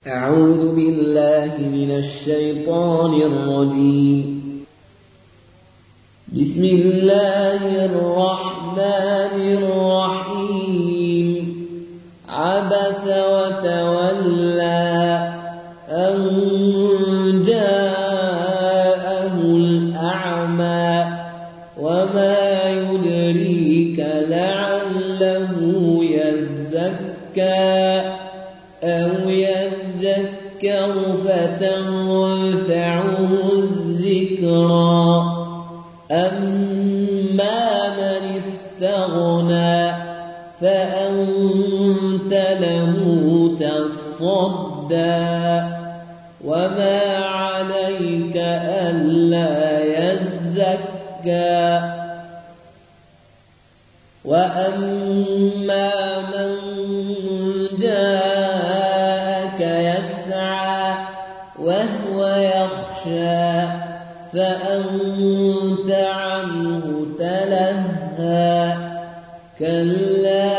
أعوذ بالله من الشيطان الرجيم. بسم الله الرحمن الرحيم. عبس وتولى أن جاءه الأعمى وما يدريك لعله يزكى أو يذكر فتنفعه الذكرى. أما من استغنى فأنت له تصدى وما عليك ألا يزكى. وأما من جاءك يسعى وهو يخشى فأنت عنه تلهى. كلا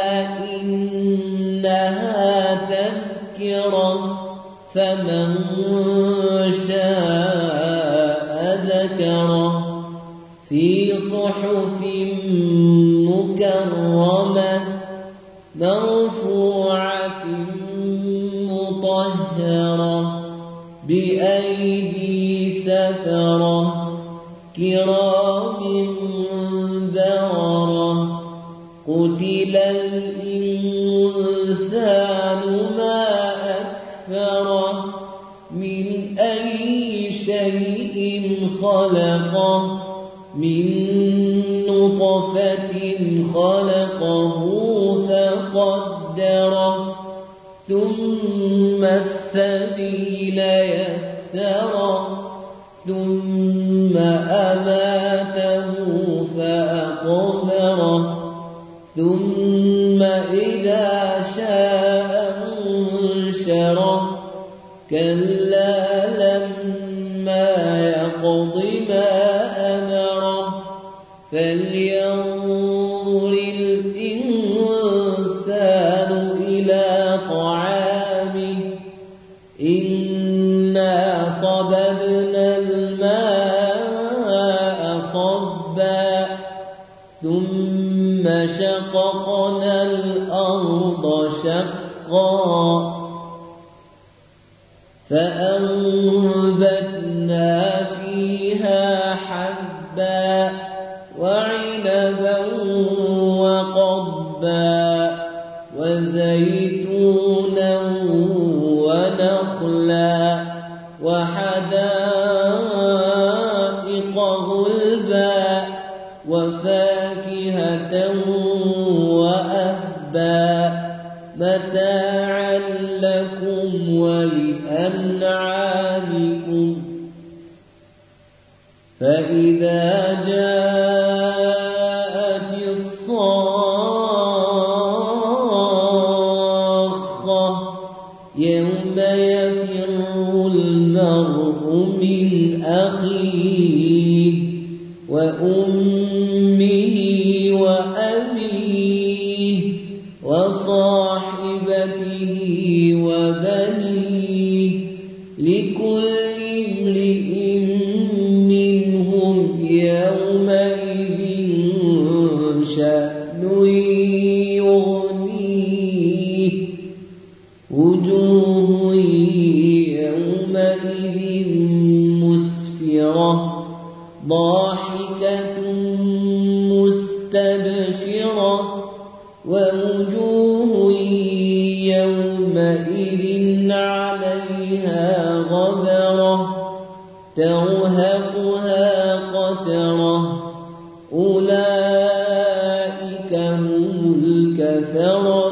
إنها تذكرة فمن شاء ذكره في صحف مكرمة مرفوعة مطهرة بأيدي سفرة كرام بررة. قتل الإنسان ما أكفره من أي شيء خلقه من نطفة خلقه فقدره ثم السبيل يسره ثم أماته فأقبره ثم إذا شاء أنشره. كلا لما يقض ما أمره فلينظر الإنسان إلى طعامه. إنا صببنا الماء صبا ثم شققنا الأرض شقا فأنبتنا فيها حبا وعنبا وقضبا وزيتونا ونخلا وحدائق غلبا وفاكهة وأبا متاعا لكم ولأنعامكم. فإذا جاءت الصاخة يوم يفر المرء من أخيه وأمه وأبيه وصاحبته وبنيه لكل امرئ منهم يومئذ شأن يغنيه. وجوه يومئذ مسفرة ضاحكة مستبشرة ووجوه يومئذ عليها غبرة ترهقها قترة. أولئك هم الكفرة